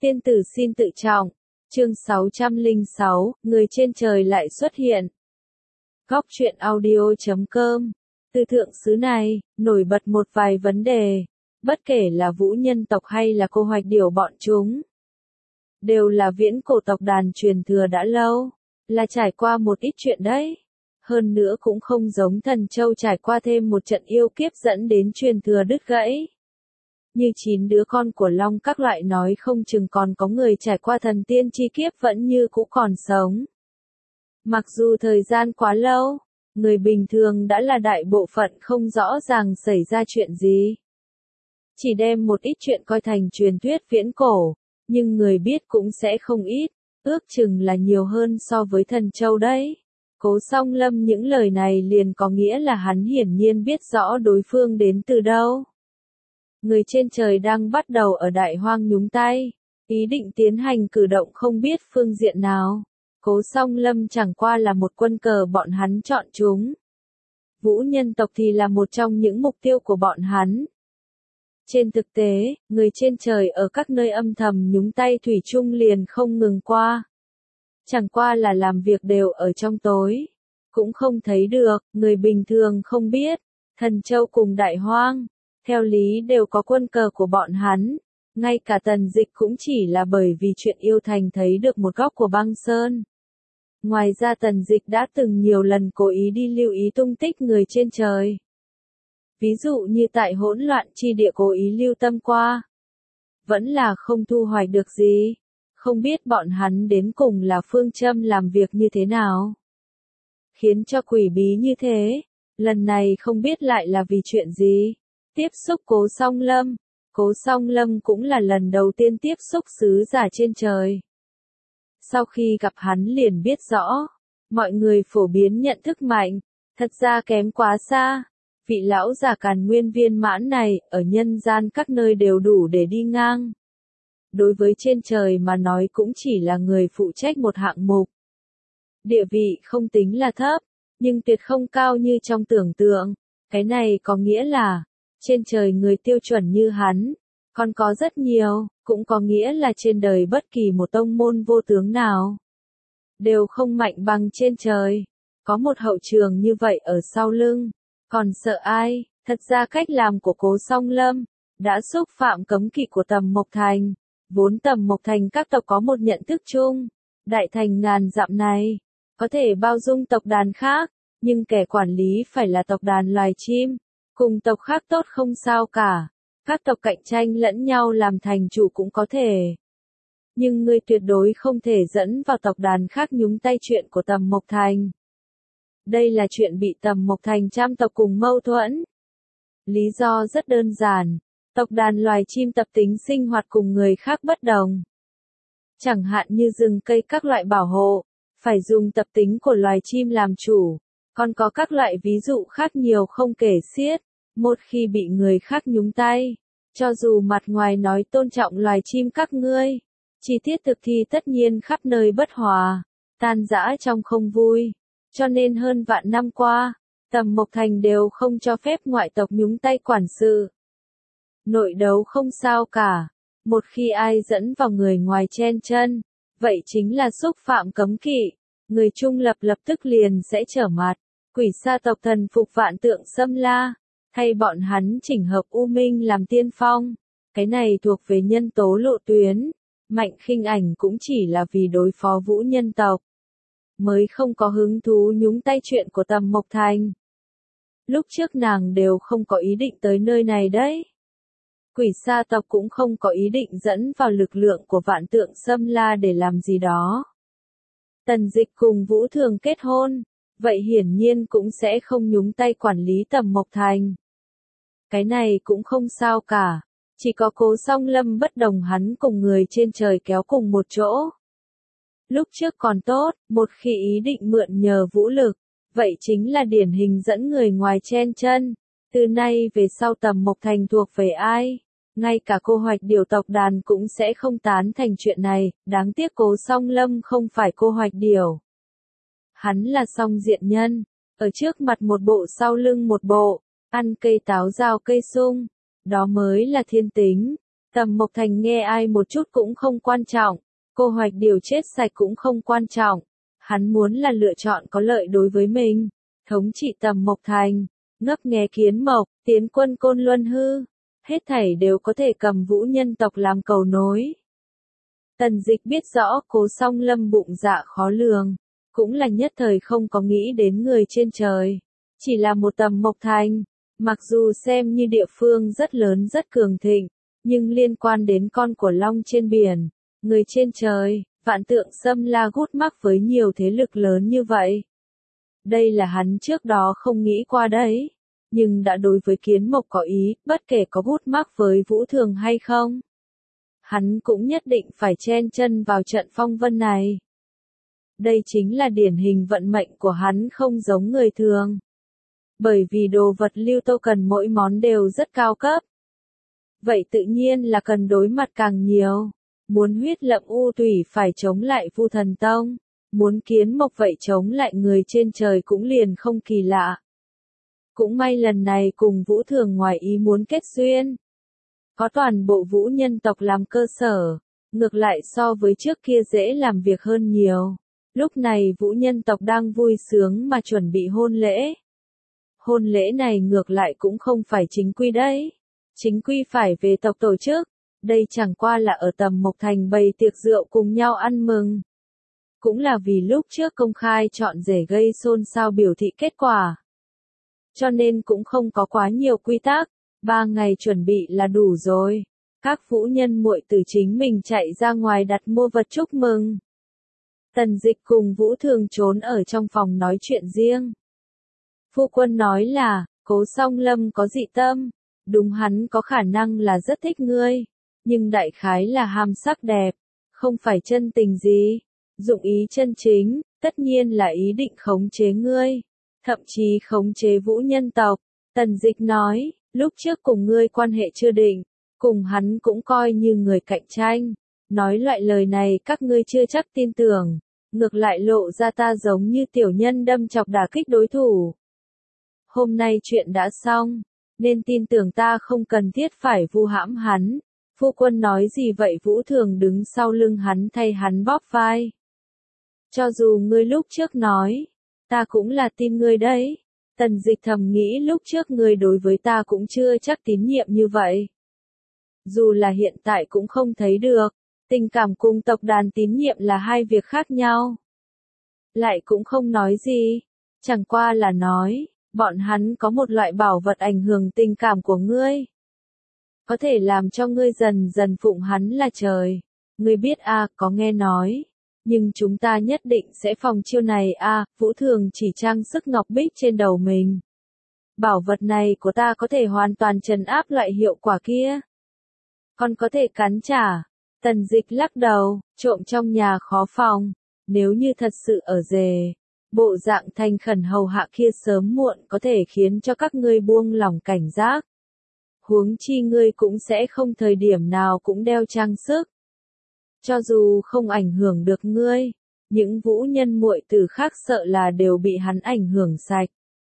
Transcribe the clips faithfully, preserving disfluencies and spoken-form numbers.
Tiên tử xin tự trọng. Chương sáu trăm lẻ sáu, người trên trời lại xuất hiện. Góc truyện audio chấm com. Từ thượng xứ này, nổi bật một vài vấn đề. Bất kể là vũ nhân tộc hay là cô hoạch điểu bọn chúng. Đều là viễn cổ tộc đàn truyền thừa đã lâu. Là trải qua một ít chuyện đấy. Hơn nữa cũng không giống thần châu trải qua thêm một trận yêu kiếp dẫn đến truyền thừa đứt gãy. Như chín đứa con của Long các loại nói không chừng còn có người trải qua thần tiên chi kiếp vẫn như cũ còn sống. Mặc dù thời gian quá lâu, người bình thường đã là đại bộ phận không rõ ràng xảy ra chuyện gì. Chỉ đem một ít chuyện coi thành truyền thuyết viễn cổ, nhưng người biết cũng sẽ không ít, ước chừng là nhiều hơn so với thần châu đấy. Cố Song Lâm những lời này liền có nghĩa là hắn hiển nhiên biết rõ đối phương đến từ đâu. Người trên trời đang bắt đầu ở đại hoang nhúng tay, ý định tiến hành cử động không biết phương diện nào. Cố Song Lâm chẳng qua là một quân cờ bọn hắn chọn chúng. Vũ nhân tộc thì là một trong những mục tiêu của bọn hắn. Trên thực tế, người trên trời ở các nơi âm thầm nhúng tay thủy chung liền không ngừng qua. Chẳng qua là làm việc đều ở trong tối. Cũng không thấy được, người bình thường không biết. Thần châu cùng đại hoang, theo lý đều có quân cờ của bọn hắn. Ngay cả Tần Dịch cũng chỉ là bởi vì chuyện yêu thành thấy được một góc của băng sơn. Ngoài ra Tần Dịch đã từng nhiều lần cố ý đi lưu ý tung tích người trên trời. Ví dụ như tại hỗn loạn chi địa cố ý lưu tâm qua. Vẫn là không thu hoạch được gì. Không biết bọn hắn đến cùng là phương châm làm việc như thế nào. Khiến cho quỷ bí như thế. Lần này không biết lại là vì chuyện gì. Tiếp xúc Cố Song Lâm. Cố Song Lâm cũng là lần đầu tiên tiếp xúc sứ giả trên trời. Sau khi gặp hắn liền biết rõ. Mọi người phổ biến nhận thức mạnh. Thật ra kém quá xa. Vị lão già càn nguyên viên mãn này, ở nhân gian các nơi đều đủ để đi ngang. Đối với trên trời mà nói cũng chỉ là người phụ trách một hạng mục. Địa vị không tính là thấp, nhưng tuyệt không cao như trong tưởng tượng. Cái này có nghĩa là, trên trời người tiêu chuẩn như hắn, còn có rất nhiều, cũng có nghĩa là trên đời bất kỳ một tông môn vô tướng nào. Đều không mạnh bằng trên trời. Có một hậu trường như vậy ở sau lưng. Còn sợ ai? Thật ra cách làm của Cố Song Lâm đã xúc phạm cấm kỵ của Tầm Mộc Thành. Vốn Tầm Mộc Thành các tộc có một nhận thức chung. Đại thành ngàn dặm này có thể bao dung tộc đàn khác, nhưng kẻ quản lý phải là tộc đàn loài chim. Cùng tộc khác tốt không sao cả. Các tộc cạnh tranh lẫn nhau làm thành chủ cũng có thể. Nhưng ngươi tuyệt đối không thể dẫn vào tộc đàn khác nhúng tay chuyện của Tầm Mộc Thành. Đây là chuyện bị Tầm Mộc Thành trăm tộc cùng mâu thuẫn. Lý do rất đơn giản, tộc đàn loài chim tập tính sinh hoạt cùng người khác bất đồng. Chẳng hạn như rừng cây các loại bảo hộ, phải dùng tập tính của loài chim làm chủ, còn có các loại ví dụ khác nhiều không kể xiết. Một khi bị người khác nhúng tay, cho dù mặt ngoài nói tôn trọng loài chim các ngươi, chi tiết thực thi tất nhiên khắp nơi bất hòa, tan rã trong không vui. Cho nên hơn vạn năm qua, Tầm Mộc Thành đều không cho phép ngoại tộc nhúng tay quản sự. Nội đấu không sao cả. Một khi ai dẫn vào người ngoài chen chân, vậy chính là xúc phạm cấm kỵ. Người trung lập lập tức liền sẽ trở mặt. Quỷ sa tộc thần phục vạn tượng xâm la. Thay bọn hắn chỉnh hợp U Minh làm tiên phong. Cái này thuộc về nhân tố lộ tuyến. Mạnh Khinh Ảnh cũng chỉ là vì đối phó vũ nhân tộc. Mới không có hứng thú nhúng tay chuyện của Tầm Mộc Thành. Lúc trước nàng đều không có ý định tới nơi này đấy. Quỷ sa tộc cũng không có ý định dẫn vào lực lượng của vạn tượng xâm la để làm gì đó. Tần Dịch cùng Vũ Thường kết hôn, vậy hiển nhiên cũng sẽ không nhúng tay quản lý Tầm Mộc Thành. Cái này cũng không sao cả, chỉ có Cố Song Lâm bất đồng hắn cùng người trên trời kéo cùng một chỗ. Lúc trước còn tốt, một khi ý định mượn nhờ vũ lực, vậy chính là điển hình dẫn người ngoài chen chân. Từ nay về sau Tầm Mộc Thành thuộc về ai? Ngay cả cô hoạch điểu tộc đàn cũng sẽ không tán thành chuyện này, đáng tiếc Cố Song Lâm không phải cô hoạch điểu. Hắn là song diện nhân, ở trước mặt một bộ sau lưng một bộ, ăn cây táo rào cây sung, đó mới là thiên tính. Tầm Mộc Thành nghe ai một chút cũng không quan trọng, Cô Hoạch Điều chết sạch cũng không quan trọng, hắn muốn là lựa chọn có lợi đối với mình, thống trị Tầm Mộc Thành, ngấp nghé Kiến Mộc, tiến quân Côn Luân hư, hết thảy đều có thể cầm Vũ nhân tộc làm cầu nối. Tần Dịch biết rõ Cố Song Lâm bụng dạ khó lường, cũng là nhất thời không có nghĩ đến người trên trời, chỉ là một Tầm Mộc Thành, mặc dù xem như địa phương rất lớn rất cường thịnh, nhưng liên quan đến con của Long trên biển, người trên trời, vạn tượng xâm la gút mắc với nhiều thế lực lớn như vậy. Đây là hắn trước đó không nghĩ qua đấy, nhưng đã đối với Kiến Mộc có ý, bất kể có gút mắc với Vũ Thường hay không. Hắn cũng nhất định phải chen chân vào trận phong vân này. Đây chính là điển hình vận mệnh của hắn không giống người thường. Bởi vì đồ vật lưu tô cần mỗi món đều rất cao cấp. Vậy tự nhiên là cần đối mặt càng nhiều. Muốn huyết lậm u tùy phải chống lại Vu Thần Tông. Muốn Kiến Mộc vậy chống lại người trên trời cũng liền không kỳ lạ. Cũng may lần này cùng Vũ Thường ngoài ý muốn kết duyên. Có toàn bộ Vũ nhân tộc làm cơ sở, ngược lại so với trước kia dễ làm việc hơn nhiều. Lúc này Vũ nhân tộc đang vui sướng mà chuẩn bị hôn lễ. Hôn lễ này ngược lại cũng không phải chính quy đấy. Chính quy phải về tộc tổ chức. Đây chẳng qua là ở Tầm Mộc Thành bày tiệc rượu cùng nhau ăn mừng. Cũng là vì lúc trước công khai chọn rể gây xôn xao biểu thị kết quả. Cho nên cũng không có quá nhiều quy tắc. Ba ngày chuẩn bị là đủ rồi. Các vũ nhân muội từ chính mình chạy ra ngoài đặt mua vật chúc mừng. Tần Dịch cùng Vũ Thường trốn ở trong phòng nói chuyện riêng. Phu quân nói là, Cố Song Lâm có dị tâm. Đúng hắn có khả năng là rất thích ngươi. Nhưng đại khái là ham sắc đẹp. Không phải chân tình gì. Dụng ý chân chính, tất nhiên là ý định khống chế ngươi. Thậm chí khống chế vũ nhân tộc. Tần Dịch nói, lúc trước cùng ngươi quan hệ chưa định. Cùng hắn cũng coi như người cạnh tranh. Nói loại lời này các ngươi chưa chắc tin tưởng. Ngược lại lộ ra ta giống như tiểu nhân đâm chọc đả kích đối thủ. Hôm nay chuyện đã xong. Nên tin tưởng ta không cần thiết phải vu hãm hắn. Phu quân nói gì vậy? Vũ Thường đứng sau lưng hắn thay hắn bóp vai. Cho dù ngươi lúc trước nói, ta cũng là tin ngươi đấy. Tần Dịch thầm nghĩ lúc trước ngươi đối với ta cũng chưa chắc tín nhiệm như vậy. Dù là hiện tại cũng không thấy được, tình cảm cùng tộc đàn tín nhiệm là hai việc khác nhau. Lại cũng không nói gì, chẳng qua là nói, bọn hắn có một loại bảo vật ảnh hưởng tình cảm của ngươi. Có thể làm cho ngươi dần dần phụng hắn là trời. Ngươi biết a, có nghe nói. Nhưng chúng ta nhất định sẽ phòng chiêu này a. Vũ Thường chỉ trang sức ngọc bích trên đầu mình. Bảo vật này của ta có thể hoàn toàn trấn áp loại hiệu quả kia. Còn có thể cắn trả. Tần Dịch lắc đầu, trộm trong nhà khó phòng. Nếu như thật sự ở rề, bộ dạng thành khẩn hầu hạ kia sớm muộn có thể khiến cho các ngươi buông lỏng cảnh giác. Huống chi ngươi cũng sẽ không thời điểm nào cũng đeo trang sức. Cho dù không ảnh hưởng được ngươi, những vũ nhân muội tử khác sợ là đều bị hắn ảnh hưởng sạch.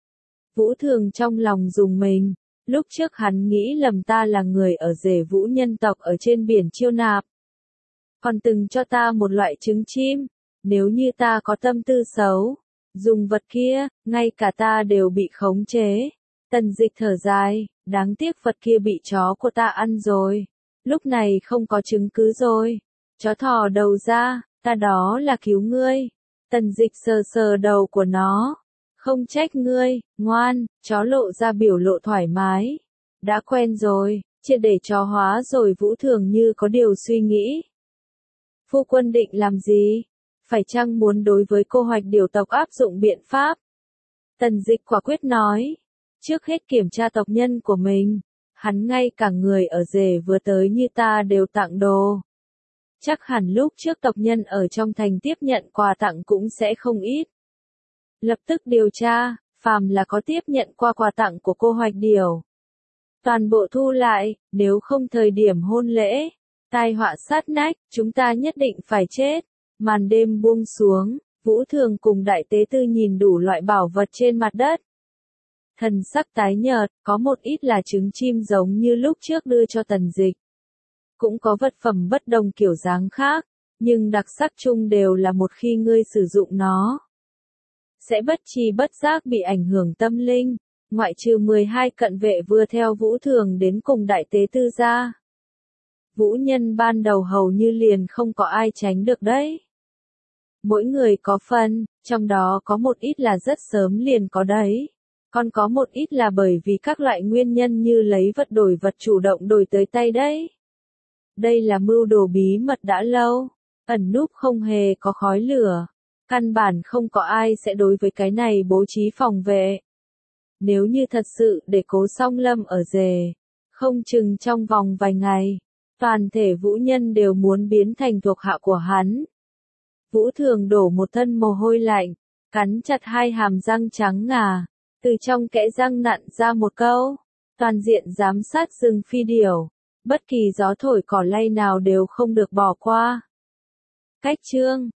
Vũ Thường trong lòng dùng mình, lúc trước hắn nghĩ lầm ta là người ở rể vũ nhân tộc ở trên biển chiêu nạp. Còn từng cho ta một loại trứng chim, nếu như ta có tâm tư xấu, dùng vật kia, ngay cả ta đều bị khống chế. Tần Dịch thở dài, đáng tiếc vật kia bị chó của ta ăn rồi. Lúc này không có chứng cứ rồi. Chó thò đầu ra, ta đó là cứu ngươi. Tần Dịch sờ sờ đầu của nó. Không trách ngươi, ngoan, chó lộ ra biểu lộ thoải mái. Đã quen rồi, triệt để chó hóa rồi. Vũ Thường như có điều suy nghĩ. Phu quân định làm gì? Phải chăng muốn đối với Cô Hoạch Điều tộc áp dụng biện pháp? Tần Dịch quả quyết nói. Trước hết kiểm tra tộc nhân của mình. Hắn ngay cả người ở rể vừa tới như ta đều tặng đồ. Chắc hẳn lúc trước tộc nhân ở trong thành tiếp nhận quà tặng cũng sẽ không ít. Lập tức điều tra, phàm là có tiếp nhận qua quà tặng của Cô Hoạch Điều. Toàn bộ thu lại, nếu không thời điểm hôn lễ, tai họa sát nách, chúng ta nhất định phải chết. Màn đêm buông xuống, Vũ Thường cùng Đại Tế Tư nhìn đủ loại bảo vật trên mặt đất. Thần sắc tái nhợt, có một ít là trứng chim giống như lúc trước đưa cho Tần Dịch. cũng có vật phẩm bất đồng kiểu dáng khác, nhưng đặc sắc chung đều là một khi ngươi sử dụng nó, sẽ bất tri bất giác bị ảnh hưởng tâm linh, ngoại trừ mười hai cận vệ vừa theo Vũ Thường đến cùng đại tế tư ra. Vũ nhân ban đầu hầu như liền không có ai tránh được đấy. Mỗi người có phần, trong đó có một ít là rất sớm liền có đấy. Còn có một ít là bởi vì các loại nguyên nhân như lấy vật đổi vật chủ động đổi tới tay đấy. Đây là mưu đồ bí mật đã lâu, ẩn núp không hề có khói lửa. Căn bản không có ai sẽ đối với cái này bố trí phòng vệ. Nếu như thật sự để Cố Song Lâm ở rề, không chừng trong vòng vài ngày, toàn thể vũ nhân đều muốn biến thành thuộc hạ của hắn. Vũ Thường đổ một thân mồ hôi lạnh, cắn chặt hai hàm răng trắng ngà, từ trong kẽ răng nặn ra một câu, toàn diện giám sát rừng phi điểu, bất kỳ gió thổi cỏ lay nào đều không được bỏ qua. Cách chương